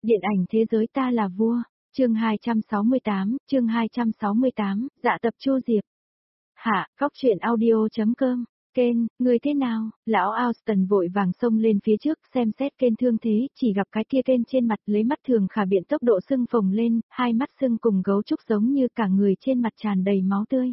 Điện ảnh thế giới ta là vua, chương 268, dạ tập Chu Diệp. Hạ, góc truyện audio.com, Ken, người thế nào? Lão Austin vội vàng xông lên phía trước xem xét Ken thương thế, chỉ gặp cái kia Ken trên mặt lấy mắt thường khả biện tốc độ sưng phồng lên, hai mắt sưng cùng gấu trúc giống như cả người trên mặt tràn đầy máu tươi.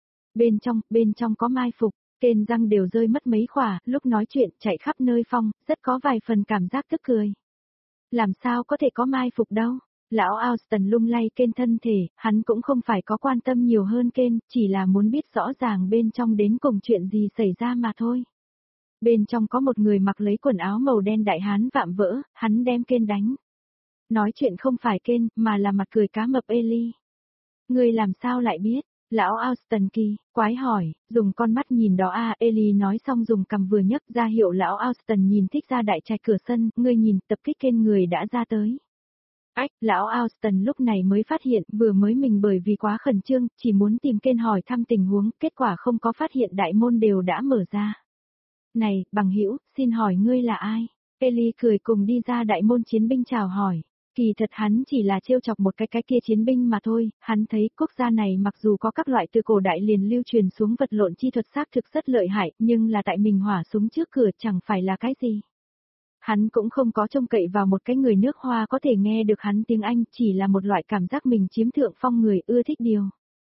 Bên trong có mai phục, Ken răng đều rơi mất mấy khỏa, lúc nói chuyện chạy khắp nơi phong, rất có vài phần cảm giác tức cười. Làm sao có thể có mai phục đâu? Lão Austin lung lay Ken thân thể, hắn cũng không phải có quan tâm nhiều hơn Ken, chỉ là muốn biết rõ ràng bên trong đến cùng chuyện gì xảy ra mà thôi. Bên trong có một người mặc lấy quần áo màu đen đại hán vạm vỡ, hắn đem Ken đánh. Nói chuyện không phải Ken, mà là mặt cười cá mập Ellie. Ngươi làm sao lại biết? Lão Austin kỳ quái hỏi, dùng con mắt nhìn đó Ellie nói xong dùng cằm vừa nhấc ra hiệu lão Austin nhìn thích ra đại trạch cửa sân, ngươi nhìn tập kích Ken người đã ra tới. Lão Austin lúc này mới phát hiện vừa mới mình bởi vì quá khẩn trương, chỉ muốn tìm Ken hỏi thăm tình huống, kết quả không có phát hiện đại môn đều đã mở ra. Này, bằng hữu, xin hỏi ngươi là ai? Ellie cười cùng đi ra đại môn chiến binh chào hỏi. Kỳ thật hắn chỉ là trêu chọc một cái kia chiến binh mà thôi, hắn thấy quốc gia này mặc dù có các loại từ cổ đại liền lưu truyền xuống vật lộn chi thuật xác thực rất lợi hại, nhưng là tại mình hỏa súng trước cửa chẳng phải là cái gì. Hắn cũng không có trông cậy vào một cái người nước Hoa có thể nghe được hắn tiếng Anh, chỉ là một loại cảm giác mình chiếm thượng phong người ưa thích điều.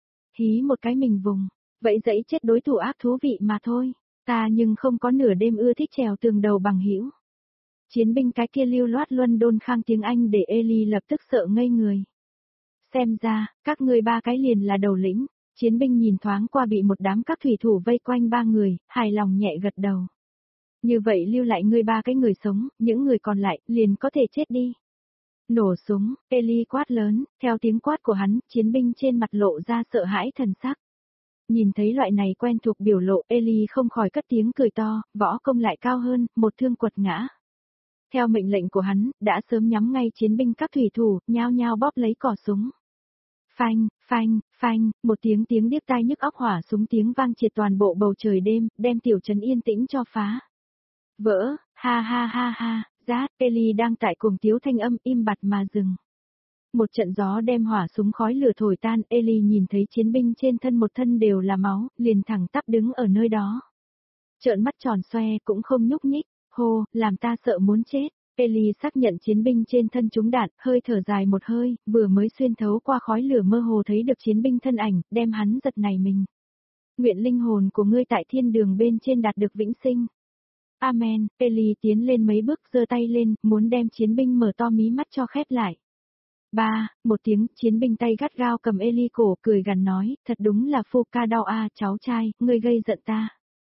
Hí một cái mình vùng, vậy dẫy chết đối thủ ác thú vị mà thôi, ta nhưng không có nửa đêm ưa thích trèo tường đầu bằng hữu. Chiến binh cái kia lưu loát luân đôn khang tiếng Anh để Ellie lập tức sợ ngây người. Xem ra, các ngươi ba cái liền là đầu lĩnh, chiến binh nhìn thoáng qua bị một đám các thủy thủ vây quanh ba người, hài lòng nhẹ gật đầu. Như vậy lưu lại ngươi ba cái người sống, những người còn lại liền có thể chết đi. Nổ súng, Ellie quát lớn, theo tiếng quát của hắn, chiến binh trên mặt lộ ra sợ hãi thần sắc. Nhìn thấy loại này quen thuộc biểu lộ, Ellie không khỏi cất tiếng cười to, võ công lại cao hơn, một thương quật ngã. Theo mệnh lệnh của hắn, đã sớm nhắm ngay chiến binh các thủy thủ, nhao nhao bóp lấy cò súng. Phanh, phanh, phanh, một tiếng điếc tai nhức óc hỏa súng tiếng vang triệt toàn bộ bầu trời đêm, đem tiểu trấn yên tĩnh cho phá. Vỡ, ha ha ha ha, rát, Ellie đang tại cùng tiếu thanh âm im bặt mà dừng. Một trận gió đem hỏa súng khói lửa thổi tan, Ellie nhìn thấy chiến binh trên thân một thân đều là máu, liền thẳng tắp đứng ở nơi đó. Trợn mắt tròn xoe cũng không nhúc nhích, hô, làm ta sợ muốn chết. Ellie xác nhận chiến binh trên thân trúng đạn, hơi thở dài một hơi, vừa mới xuyên thấu qua khói lửa mơ hồ thấy được chiến binh thân ảnh, đem hắn giật nảy mình. Nguyện linh hồn của ngươi tại thiên đường bên trên đạt được vĩnh sinh. Amen, Ellie tiến lên mấy bước giơ tay lên, muốn đem chiến binh mở to mí mắt cho khép lại. Một tiếng, chiến binh tay gắt gao cầm Ellie cổ, cười gằn nói, thật đúng là phu ca đau cháu trai, ngươi gây giận ta.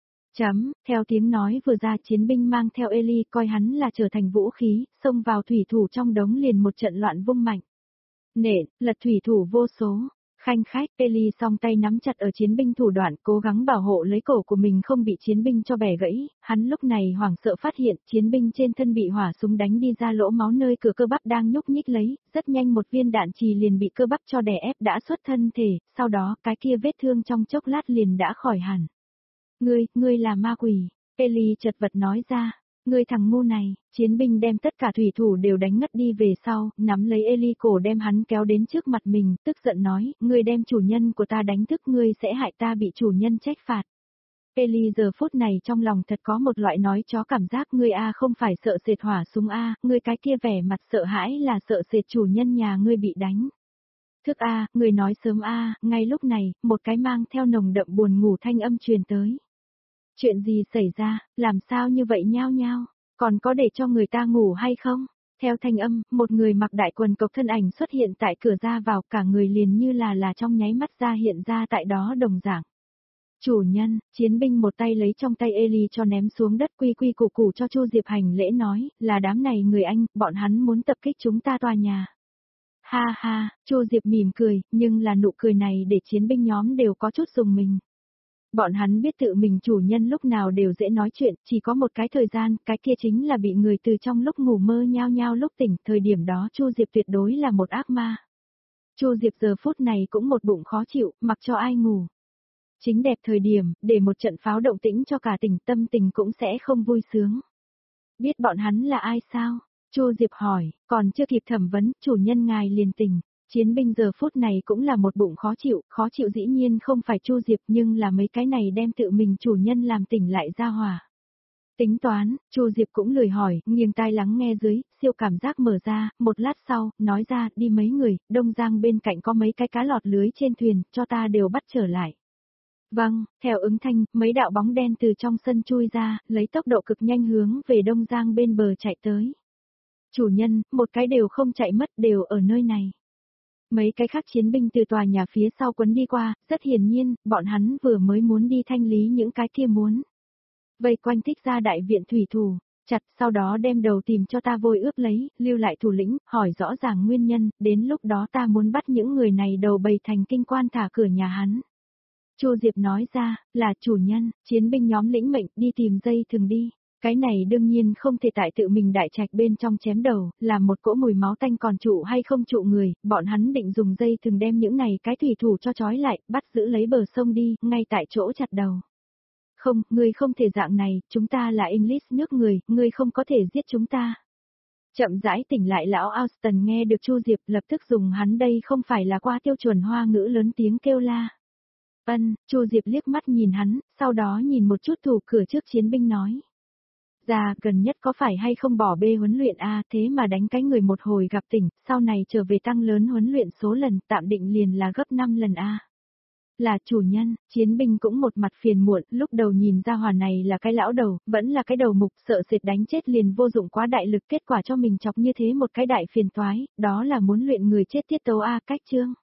Theo tiếng nói vừa ra chiến binh mang theo Ellie coi hắn là trở thành vũ khí, xông vào thủy thủ trong đống liền một trận loạn vung mạnh. Nện, lật thủy thủ vô số. Khanh khách, Ellie song tay nắm chặt ở chiến binh thủ đoạn, cố gắng bảo hộ lấy cổ của mình không bị chiến binh cho bẻ gãy, hắn lúc này hoảng sợ phát hiện chiến binh trên thân bị hỏa súng đánh đi ra lỗ máu nơi cửa cơ bắp đang nhúc nhích lấy, rất nhanh một viên đạn chì liền bị cơ bắp cho đè ép đã xuất thân thể, sau đó cái kia vết thương trong chốc lát liền đã khỏi hẳn. Ngươi là ma quỷ, Ellie chật vật nói ra. Ngươi thằng ngu này, chiến binh đem tất cả thủy thủ đều đánh ngất đi về sau, nắm lấy Ellie cổ đem hắn kéo đến trước mặt mình, tức giận nói, ngươi đem chủ nhân của ta đánh thức ngươi sẽ hại ta bị chủ nhân trách phạt. Ellie giờ phút này trong lòng thật có một loại nói chó cảm giác ngươi không phải sợ sệt hỏa súng ngươi cái kia vẻ mặt sợ hãi là sợ sệt chủ nhân nhà ngươi bị đánh. Thức ngươi nói sớm ngay lúc này, một cái mang theo nồng đậm buồn ngủ thanh âm truyền tới. Chuyện gì xảy ra, làm sao như vậy nhao nhao, còn có để cho người ta ngủ hay không? Theo thanh âm, một người mặc đại quần cộc thân ảnh xuất hiện tại cửa ra vào, cả người liền như là trong nháy mắt ra hiện ra tại đó đồng dạng. Chủ nhân, chiến binh một tay lấy trong tay Ellie cho ném xuống đất quy quy củ củ cho Chu Diệp hành lễ nói, là đám này người Anh, bọn hắn muốn tập kích chúng ta tòa nhà. Ha ha, Chu Diệp mỉm cười, nhưng là nụ cười này để chiến binh nhóm đều có chút rùng mình. Bọn hắn biết tự mình chủ nhân lúc nào đều dễ nói chuyện, chỉ có một cái thời gian, cái kia chính là bị người từ trong lúc ngủ mơ nhao nhao lúc tỉnh, thời điểm đó Chu Diệp tuyệt đối là một ác ma. Chu Diệp giờ phút này cũng một bụng khó chịu, mặc cho ai ngủ. Chính đẹp thời điểm, để một trận pháo động tĩnh cho cả tỉnh, tâm tình cũng sẽ không vui sướng. Biết bọn hắn là ai sao? Chu Diệp hỏi, còn chưa kịp thẩm vấn, chủ nhân ngài liền tỉnh. Chiến binh giờ phút này cũng là một bụng khó chịu dĩ nhiên không phải Chu Diệp nhưng là mấy cái này đem tự mình chủ nhân làm tỉnh lại ra hỏa. Tính toán, Chu Diệp cũng lười hỏi, nghiêng tai lắng nghe dưới, siêu cảm giác mở ra, một lát sau, nói ra, đi mấy người, Đông Giang bên cạnh có mấy cái cá lọt lưới trên thuyền, cho ta đều bắt trở lại. Vâng, theo ứng thanh, mấy đạo bóng đen từ trong sân chui ra, lấy tốc độ cực nhanh hướng về Đông Giang bên bờ chạy tới. Chủ nhân, một cái đều không chạy mất, đều ở nơi này. Mấy cái khác chiến binh từ tòa nhà phía sau quấn đi qua, rất hiển nhiên, bọn hắn vừa mới muốn đi thanh lý những cái kia muốn. Vây quanh thích ra đại viện thủy thủ, chặt sau đó đem đầu tìm cho ta vôi ướp lấy, lưu lại thủ lĩnh, hỏi rõ ràng nguyên nhân, đến lúc đó ta muốn bắt những người này đầu bầy thành kinh quan thả cửa nhà hắn. Chu Diệp nói ra, là chủ nhân, chiến binh nhóm lĩnh mệnh đi tìm dây thừng đi. Cái này đương nhiên không thể tại tự mình đại trạch bên trong chém đầu, làm một cỗ mùi máu tanh còn trụ hay không trụ người, bọn hắn định dùng dây thừng đem những này cái thủy thủ cho trói lại, bắt giữ lấy bờ sông đi, ngay tại chỗ chặt đầu. Không, ngươi không thể dạng này, chúng ta là English nước người, ngươi không có thể giết chúng ta. Chậm rãi tỉnh lại lão Austin nghe được Chu Diệp lập tức dùng hắn đây không phải là qua tiêu chuẩn hoa ngữ lớn tiếng kêu la. Chu Diệp liếc mắt nhìn hắn, sau đó nhìn một chút thủ cửa trước chiến binh nói. Dạ, gần nhất có phải hay không bỏ bê huấn luyện a thế mà đánh cái người một hồi gặp tỉnh, sau này trở về tăng lớn huấn luyện số lần, tạm định liền là gấp 5 lần a. Là chủ nhân, chiến binh cũng một mặt phiền muộn, lúc đầu nhìn ra hòa này là cái lão đầu, vẫn là cái đầu mục, sợ sệt đánh chết liền vô dụng quá đại lực, kết quả cho mình chọc như thế một cái đại phiền toái, đó là muốn luyện người chết tiết tấu a cách chương.